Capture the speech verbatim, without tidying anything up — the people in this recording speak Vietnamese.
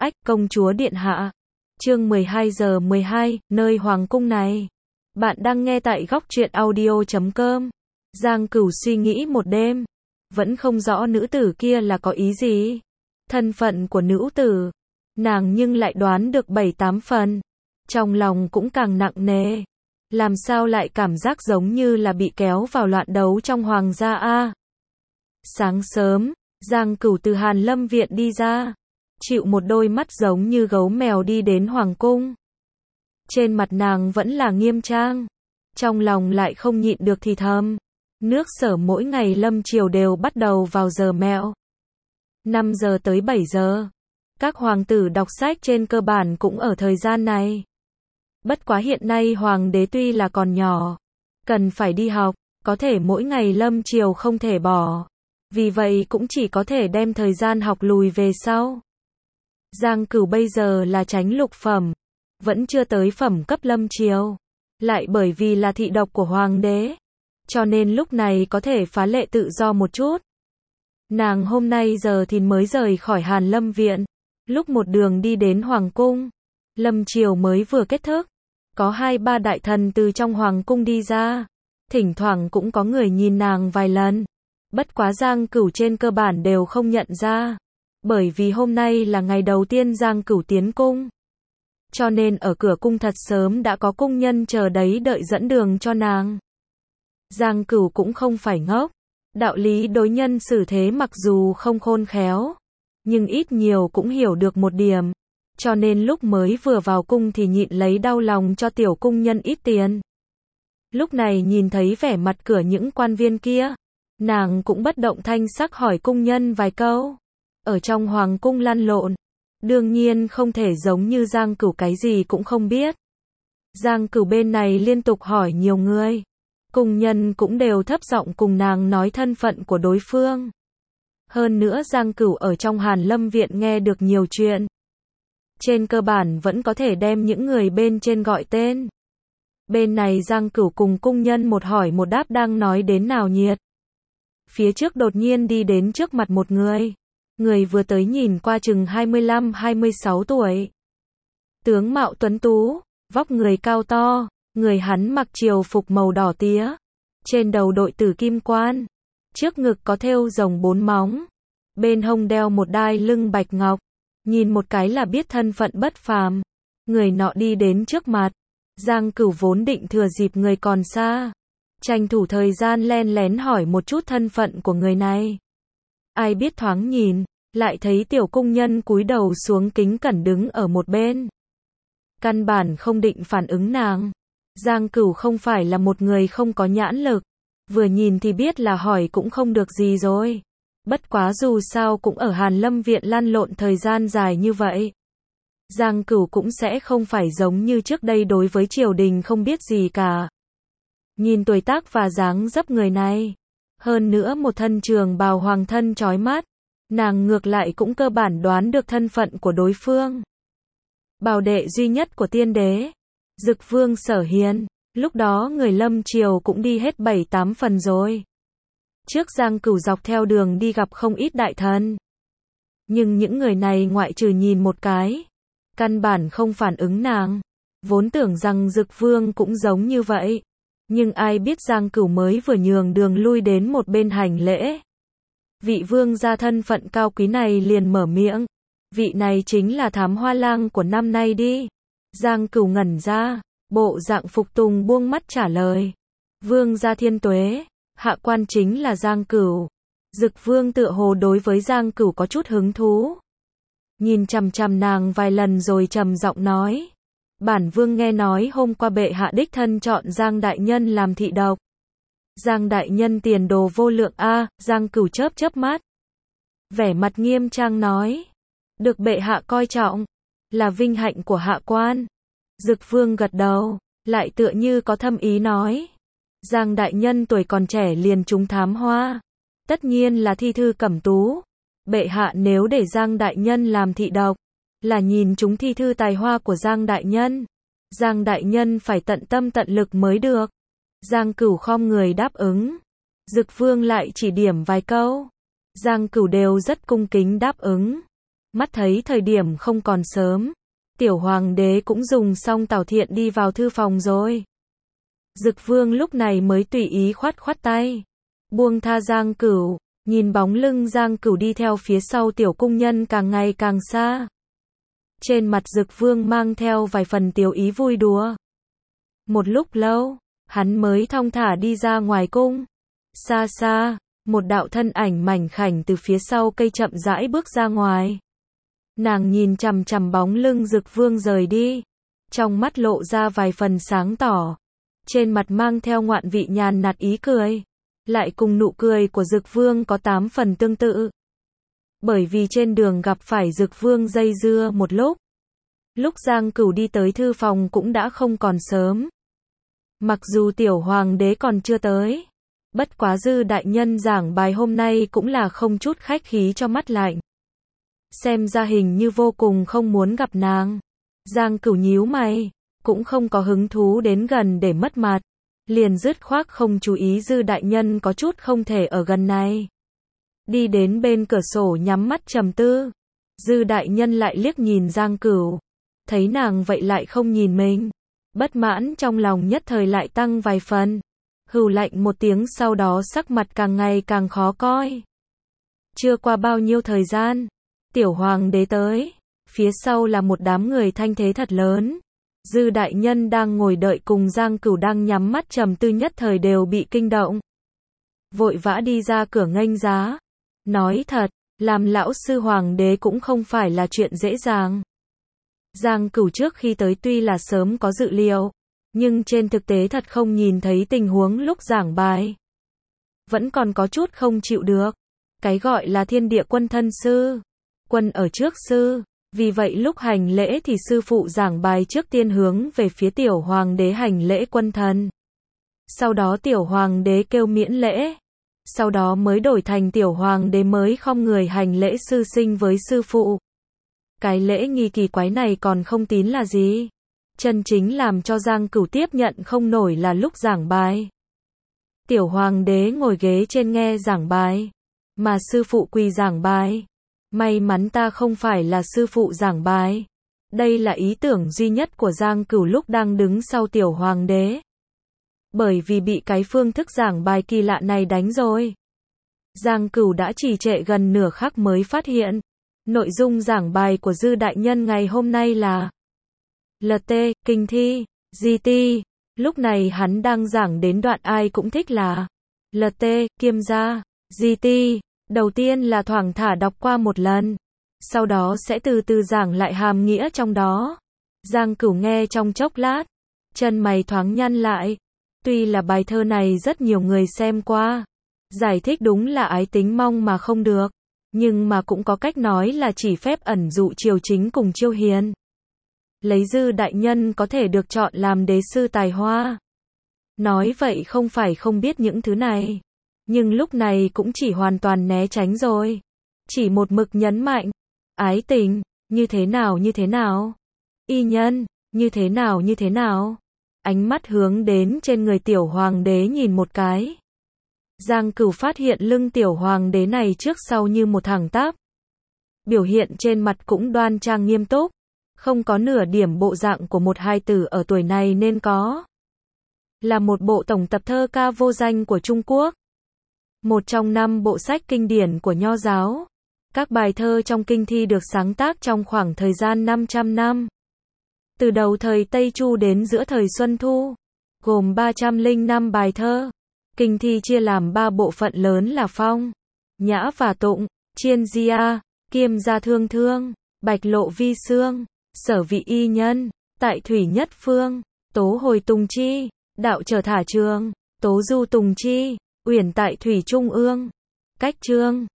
Ách, công chúa điện hạ. Chương mười hai giờ mười hai, nơi hoàng cung này. Bạn đang nghe tại góc truyện audio chấm com. Giang Cửu suy nghĩ một đêm, vẫn không rõ nữ tử kia là có ý gì. Thân phận của nữ tử, nàng nhưng lại đoán được bảy tám phần. Trong lòng cũng càng nặng nề. Làm sao lại cảm giác giống như là bị kéo vào loạn đấu trong hoàng gia a? Sáng sớm, Giang Cửu từ Hàn Lâm viện đi ra, chịu một đôi mắt giống như gấu mèo đi đến hoàng cung. Trên mặt nàng vẫn là nghiêm trang, trong lòng lại không nhịn được thì thầm. Nước Sở mỗi ngày lâm chiều đều bắt đầu vào giờ mẹo. năm giờ tới bảy giờ. Các hoàng tử đọc sách trên cơ bản cũng ở thời gian này. Bất quá hiện nay hoàng đế tuy là còn nhỏ, cần phải đi học, có thể mỗi ngày lâm chiều không thể bỏ. Vì vậy cũng chỉ có thể đem thời gian học lùi về sau. Giang Cửu bây giờ là chánh lục phẩm, vẫn chưa tới phẩm cấp lâm chiều. Lại bởi vì là thị độc của hoàng đế, cho nên lúc này có thể phá lệ tự do một chút. Nàng hôm nay giờ thì mới rời khỏi Hàn Lâm viện, lúc một đường đi đến hoàng cung. Lâm chiều mới vừa kết thúc, có hai ba đại thần từ trong hoàng cung đi ra, thỉnh thoảng cũng có người nhìn nàng vài lần. Bất quá Giang Cửu trên cơ bản đều không nhận ra, bởi vì hôm nay là ngày đầu tiên Giang Cửu tiến cung. Cho nên ở cửa cung thật sớm đã có cung nhân chờ đấy đợi dẫn đường cho nàng. Giang Cửu cũng không phải ngốc, đạo lý đối nhân xử thế mặc dù không khôn khéo, nhưng ít nhiều cũng hiểu được một điểm. Cho nên lúc mới vừa vào cung thì nhịn lấy đau lòng cho tiểu cung nhân ít tiền. Lúc này nhìn thấy vẻ mặt cửa những quan viên kia, nàng cũng bất động thanh sắc hỏi cung nhân vài câu. Ở trong hoàng cung lăn lộn, đương nhiên không thể giống như Giang Cửu cái gì cũng không biết. Giang Cửu bên này liên tục hỏi nhiều người, cung nhân cũng đều thấp giọng cùng nàng nói thân phận của đối phương. Hơn nữa Giang Cửu ở trong Hàn Lâm viện nghe được nhiều chuyện, trên cơ bản vẫn có thể đem những người bên trên gọi tên. Bên này Giang Cửu cùng cung nhân một hỏi một đáp đang nói đến nào nhiệt. Phía trước đột nhiên đi đến trước mặt một người. Người vừa tới nhìn qua chừng hai mươi lăm hai mươi sáu tuổi. Tướng mạo tuấn tú, vóc người cao to, người hắn mặc triều phục màu đỏ tía. Trên đầu đội tử kim quan, trước ngực có thêu rồng bốn móng, bên hông đeo một đai lưng bạch ngọc. Nhìn một cái là biết thân phận bất phàm. Người nọ đi đến trước mặt. Giang Cửu vốn định thừa dịp người còn xa, tranh thủ thời gian len lén hỏi một chút thân phận của người này. Ai biết thoáng nhìn, lại thấy tiểu cung nhân cúi đầu xuống kính cẩn đứng ở một bên. Căn bản không định phản ứng nàng. Giang Cửu không phải là một người không có nhãn lực, vừa nhìn thì biết là hỏi cũng không được gì rồi. Bất quá dù sao cũng ở Hàn Lâm viện lăn lộn thời gian dài như vậy. Giang Cửu cũng sẽ không phải giống như trước đây đối với triều đình không biết gì cả. Nhìn tuổi tác và dáng dấp người này, hơn nữa một thân trường bào hoàng thân chói mắt, nàng ngược lại cũng cơ bản đoán được thân phận của đối phương. Bảo đệ duy nhất của tiên đế, Dực Vương Sở Hiền, lúc đó người lâm triều cũng đi hết bảy tám phần rồi. Trước Giang Cửu dọc theo đường đi gặp không ít đại thần. Nhưng những người này ngoại trừ nhìn một cái, căn bản không phản ứng nàng. Vốn tưởng rằng Dực Vương cũng giống như vậy. Nhưng ai biết Giang Cửu mới vừa nhường đường lui đến một bên hành lễ. Vị vương gia thân phận cao quý này liền mở miệng. Vị này chính là thám hoa lang của năm nay đi. Giang Cửu ngẩn ra, bộ dạng phục tùng buông mắt trả lời. Vương gia thiên tuế, hạ quan chính là Giang Cửu. Dực Vương tựa hồ đối với Giang Cửu có chút hứng thú. Nhìn chằm chằm nàng vài lần rồi trầm giọng nói. Bản vương nghe nói hôm qua bệ hạ đích thân chọn Giang đại nhân làm thị độc. Giang đại nhân tiền đồ vô lượng a. Giang Cửu chớp chớp mắt, vẻ mặt nghiêm trang nói. Được bệ hạ coi trọng, là vinh hạnh của hạ quan. Dực Vương gật đầu, lại tựa như có thâm ý nói. Giang đại nhân tuổi còn trẻ liền trúng thám hoa, tất nhiên là thi thư cẩm tú. Bệ hạ nếu để Giang đại nhân làm thị độc, là nhìn chúng thi thư tài hoa của Giang đại nhân. Giang đại nhân phải tận tâm tận lực mới được. Giang Cửu khom người đáp ứng. Dực Vương lại chỉ điểm vài câu. Giang Cửu đều rất cung kính đáp ứng. Mắt thấy thời điểm không còn sớm, tiểu hoàng đế cũng dùng xong tảo thiện đi vào thư phòng rồi. Dực Vương lúc này mới tùy ý khoát khoát tay, buông tha Giang Cửu, nhìn bóng lưng Giang Cửu đi theo phía sau tiểu cung nhân càng ngày càng xa. Trên mặt Dực Vương mang theo vài phần tiểu ý vui đùa. Một lúc lâu, hắn mới thong thả đi ra ngoài cung. Xa xa, một đạo thân ảnh mảnh khảnh từ phía sau cây chậm rãi bước ra ngoài. Nàng nhìn chằm chằm bóng lưng Dực Vương rời đi, trong mắt lộ ra vài phần sáng tỏ, trên mặt mang theo ngoạn vị nhàn nhạt ý cười, lại cùng nụ cười của Dực Vương có tám phần tương tự. Bởi vì trên đường gặp phải Dực Vương dây dưa một lúc, lúc Giang Cửu đi tới thư phòng cũng đã không còn sớm. Mặc dù tiểu hoàng đế còn chưa tới, bất quá Dư đại nhân giảng bài hôm nay cũng là không chút khách khí cho mắt lạnh. Xem ra hình như vô cùng không muốn gặp nàng. Giang Cửu nhíu mày, cũng không có hứng thú đến gần để mất mặt, liền dứt khoát không chú ý Dư đại nhân có chút không thể ở gần này. Đi đến bên cửa sổ nhắm mắt trầm tư. Dư đại nhân lại liếc nhìn Giang Cửu, thấy nàng vậy lại không nhìn mình, bất mãn trong lòng nhất thời lại tăng vài phần. Hừ lạnh một tiếng, sau đó sắc mặt càng ngày càng khó coi. Chưa qua bao nhiêu thời gian, tiểu hoàng đế tới, phía sau là một đám người thanh thế thật lớn. Dư đại nhân đang ngồi đợi cùng Giang Cửu đang nhắm mắt trầm tư nhất thời đều bị kinh động. Vội vã đi ra cửa nghênh giá. Nói thật, làm lão sư hoàng đế cũng không phải là chuyện dễ dàng. Giang Cửu trước khi tới tuy là sớm có dự liệu, nhưng trên thực tế thật không nhìn thấy tình huống lúc giảng bài. Vẫn còn có chút không chịu được. Cái gọi là thiên địa quân thân sư, quân ở trước sư, vì vậy lúc hành lễ thì sư phụ giảng bài trước tiên hướng về phía tiểu hoàng đế hành lễ quân thần. Sau đó tiểu hoàng đế kêu miễn lễ. Sau đó mới đổi thành tiểu hoàng đế mới khom người hành lễ sư sinh với sư phụ. Cái lễ nghi kỳ quái này còn không tín là gì. Chân chính làm cho Giang Cửu tiếp nhận không nổi là lúc giảng bài. Tiểu hoàng đế ngồi ghế trên nghe giảng bài, mà sư phụ quỳ giảng bài. May mắn ta không phải là sư phụ giảng bài. Đây là ý tưởng duy nhất của Giang Cửu lúc đang đứng sau tiểu hoàng đế. Bởi vì bị cái phương thức giảng bài kỳ lạ này đánh rồi. Giang Cửu đã trì trệ gần nửa khắc mới phát hiện. Nội dung giảng bài của Dư đại nhân ngày hôm nay là lờ tê, kinh thi, giê tê. Lúc này hắn đang giảng đến đoạn ai cũng thích là lờ tê, kiêm gia, giê tê. Đầu tiên là thoảng thả đọc qua một lần, sau đó sẽ từ từ giảng lại hàm nghĩa trong đó. Giang Cửu nghe trong chốc lát, chân mày thoáng nhăn lại. Tuy là bài thơ này rất nhiều người xem qua, giải thích đúng là ái tính mong mà không được, nhưng mà cũng có cách nói là chỉ phép ẩn dụ triều chính cùng chiêu hiền. Lấy Dư đại nhân có thể được chọn làm đế sư tài hoa. Nói vậy không phải không biết những thứ này, nhưng lúc này cũng chỉ hoàn toàn né tránh rồi. Chỉ một mực nhấn mạnh, ái tình, như thế nào như thế nào, y nhân, như thế nào như thế nào. Ánh mắt hướng đến trên người tiểu hoàng đế nhìn một cái. Giang Cửu phát hiện lưng tiểu hoàng đế này trước sau như một thẳng tắp. Biểu hiện trên mặt cũng đoan trang nghiêm túc, không có nửa điểm bộ dạng của một hài tử ở tuổi này nên có. Là một bộ tổng tập thơ ca vô danh của Trung Quốc. Một trong năm bộ sách kinh điển của Nho giáo. Các bài thơ trong kinh thi được sáng tác trong khoảng thời gian năm trăm năm. Từ đầu thời Tây Chu đến giữa thời Xuân Thu, gồm ba trăm lẻ năm bài thơ. Kinh thi chia làm ba bộ phận lớn là Phong, Nhã và Tụng, Chiên Gia, Kiêm Gia Thương Thương, Bạch Lộ Vi Xương, Sở Vị Y Nhân, Tại Thủy Nhất Phương, Tố Hồi Tùng Chi, Đạo Trở Thả Trường, Tố Du Tùng Chi, Uyển Tại Thủy Trung Ương. Cách chương